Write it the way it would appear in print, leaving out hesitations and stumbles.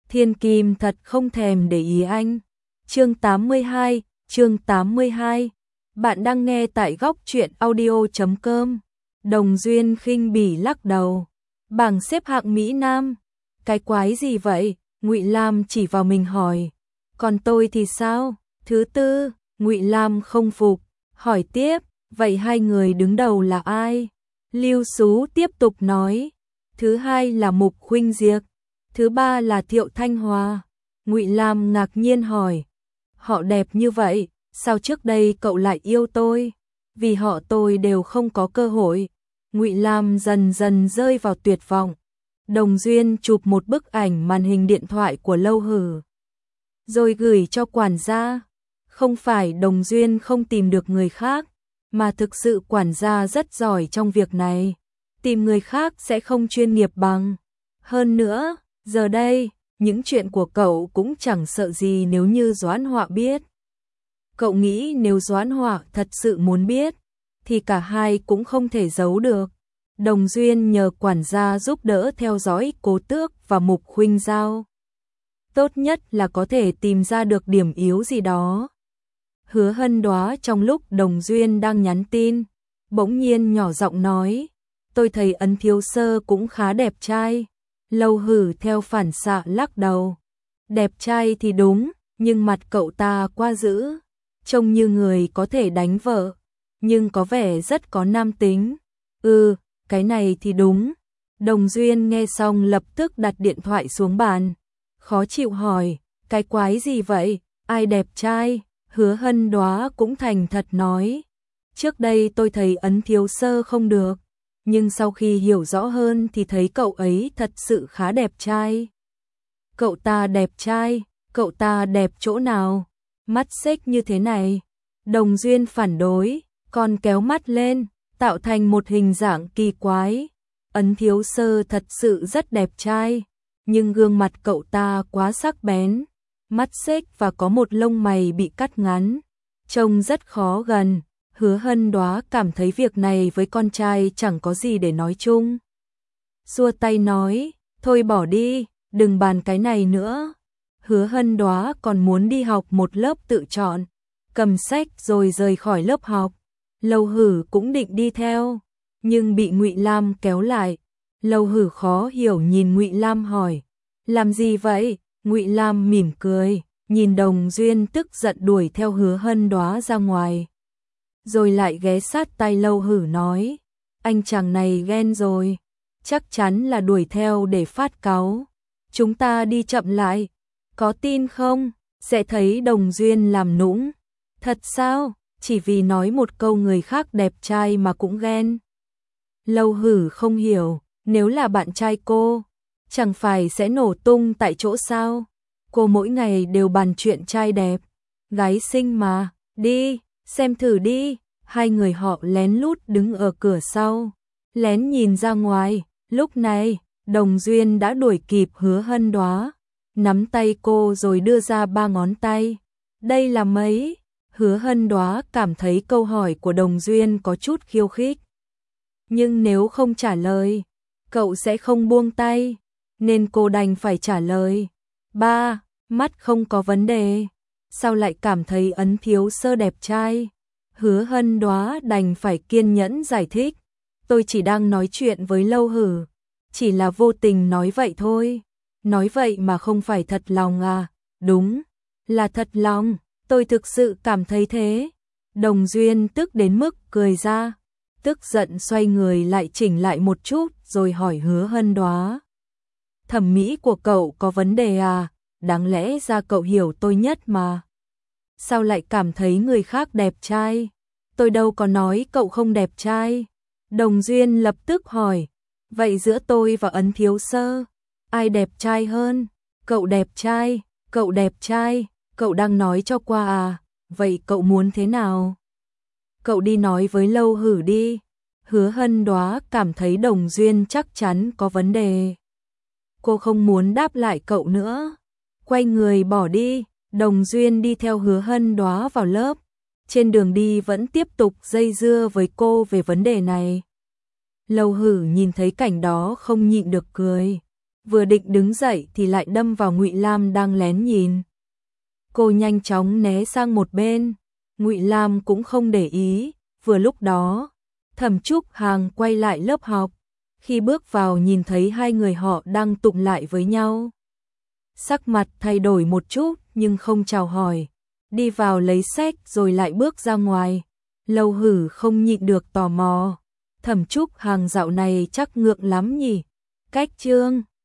Thiên Kim thật không thèm để ý anh. Chương 82. Bạn đang nghe tại góc truyện audio.com. Đồng Duyên khinh bỉ lắc đầu. Bảng xếp hạng Mỹ Nam. Cái quái gì vậy? Ngụy Lam chỉ vào mình hỏi. Còn tôi thì sao? Thứ tư. Ngụy Lam không phục, hỏi tiếp, vậy hai người đứng đầu là ai? Lưu Sú tiếp tục nói, thứ hai là Mục Khuynh Diệp, thứ ba là Thiệu Thanh Hòa. Ngụy Lam ngạc nhiên hỏi, họ đẹp như vậy, sao trước đây cậu lại yêu tôi? Vì họ tôi đều không có cơ hội. Ngụy Lam dần dần rơi vào tuyệt vọng. Đồng Duyên chụp một bức ảnh màn hình điện thoại của Lâu Hử, rồi gửi cho quản gia. Không phải Đồng Duyên không tìm được người khác, mà thực sự quản gia rất giỏi trong việc này. Tìm người khác sẽ không chuyên nghiệp bằng. Hơn nữa, giờ đây, những chuyện của cậu cũng chẳng sợ gì nếu như Doãn Họa biết. Cậu nghĩ nếu Doãn Họa thật sự muốn biết, thì cả hai cũng không thể giấu được. Đồng Duyên nhờ quản gia giúp đỡ theo dõi Cố Tước và Mục Khuynh Giao. Tốt nhất là có thể tìm ra được điểm yếu gì đó. Hứa Hân Đoá trong lúc Đồng Duyên đang nhắn tin, bỗng nhiên nhỏ giọng nói, tôi thấy Ấn Thiếu Sơ cũng khá đẹp trai. Lâu Hử theo phản xạ lắc đầu. Đẹp trai thì đúng, nhưng mặt cậu ta quá dữ, trông như người có thể đánh vợ, nhưng có vẻ rất có nam tính. Cái này thì đúng. Đồng Duyên nghe xong lập tức đặt điện thoại xuống bàn, khó chịu hỏi, cái quái gì vậy, ai đẹp trai? Hứa Hân Đoá cũng thành thật nói, trước đây tôi thấy Ấn Thiếu Sơ không được, nhưng sau khi hiểu rõ hơn thì thấy cậu ấy thật sự khá đẹp trai. Cậu ta đẹp trai, cậu ta đẹp chỗ nào? Mắt xếch như thế này. Đồng Duyên phản đối, còn kéo mắt lên, tạo thành một hình dạng kỳ quái. Ấn Thiếu Sơ thật sự rất đẹp trai, nhưng gương mặt cậu ta quá sắc bén. Mắt xếch và có một lông mày bị cắt ngắn, trông rất khó gần. Hứa Hân Đoá cảm thấy việc này với con trai chẳng có gì để nói chung. Xua tay nói, thôi bỏ đi, đừng bàn cái này nữa. Hứa Hân Đoá còn muốn đi học một lớp tự chọn, cầm sách rồi rời khỏi lớp học. Lâu Hử cũng định đi theo, nhưng bị Ngụy Lam kéo lại. Lâu Hử khó hiểu nhìn Ngụy Lam hỏi, làm gì vậy? Ngụy Lam mỉm cười, nhìn Đồng Duyên tức giận đuổi theo Hứa Hân Đoá ra ngoài. Rồi lại ghé sát tai Lâu Hử nói, anh chàng này ghen rồi, chắc chắn là đuổi theo để phát cáu. Chúng ta đi chậm lại, có tin không? Sẽ thấy Đồng Duyên làm nũng. Thật sao? Chỉ vì nói một câu người khác đẹp trai mà cũng ghen. Lâu Hử không hiểu, nếu là bạn trai cô, chẳng phải sẽ nổ tung tại chỗ sao? Cô mỗi ngày đều bàn chuyện trai đẹp, gái xinh mà, đi, xem thử đi. Hai người họ lén lút đứng ở cửa sau, lén nhìn ra ngoài. Lúc này, Đồng Duyên đã đuổi kịp Hứa Hân Đoá, nắm tay cô rồi đưa ra 3 ngón tay. Đây là mấy? Hứa Hân Đoá cảm thấy câu hỏi của Đồng Duyên có chút khiêu khích. Nhưng nếu không trả lời, cậu sẽ không buông tay, nên cô đành phải trả lời. 3, mắt không có vấn đề. Sao lại cảm thấy Ấn Thiếu Sơ đẹp trai? Hứa Hân Đoá đành phải kiên nhẫn giải thích. Tôi chỉ đang nói chuyện với Lâu Hử, chỉ là vô tình nói vậy thôi. Nói vậy mà không phải thật lòng à? Đúng, là thật lòng, tôi thực sự cảm thấy thế. Đồng Duyên tức đến mức cười ra, tức giận xoay người lại chỉnh lại một chút rồi hỏi Hứa Hân Đoá. Thẩm mỹ của cậu có vấn đề à? Đáng lẽ ra cậu hiểu tôi nhất mà. Sao lại cảm thấy người khác đẹp trai? Tôi đâu có nói cậu không đẹp trai. Đồng Duyên lập tức hỏi, vậy giữa tôi và Ấn Thiếu Sơ, ai đẹp trai hơn? Cậu đẹp trai, cậu đẹp trai, cậu đang nói cho qua à? Vậy cậu muốn thế nào? Cậu đi nói với Lâu Hử đi. Hứa Hân Đoá cảm thấy Đồng Duyên chắc chắn có vấn đề. Cô không muốn đáp lại cậu nữa, quay người bỏ đi. Đồng Duyên đi theo Hứa Hân Đoá vào lớp. Trên đường đi vẫn tiếp tục dây dưa với cô về vấn đề này. Lâu Hử nhìn thấy cảnh đó không nhịn được cười. vừa định đứng dậy thì lại đâm vào Ngụy Lam đang lén nhìn. Cô nhanh chóng né sang một bên, Ngụy Lam cũng không để ý, vừa lúc đó, Thẩm Trúc Hàng quay lại lớp học, khi bước vào nhìn thấy hai người họ đang tụng lại với nhau. Sắc mặt thay đổi một chút nhưng không chào hỏi, đi vào lấy sách rồi lại bước ra ngoài. Lâu Hử không nhịn được tò mò, Thẩm Trúc Hàng dạo này chắc ngượng lắm nhỉ? Cách Trương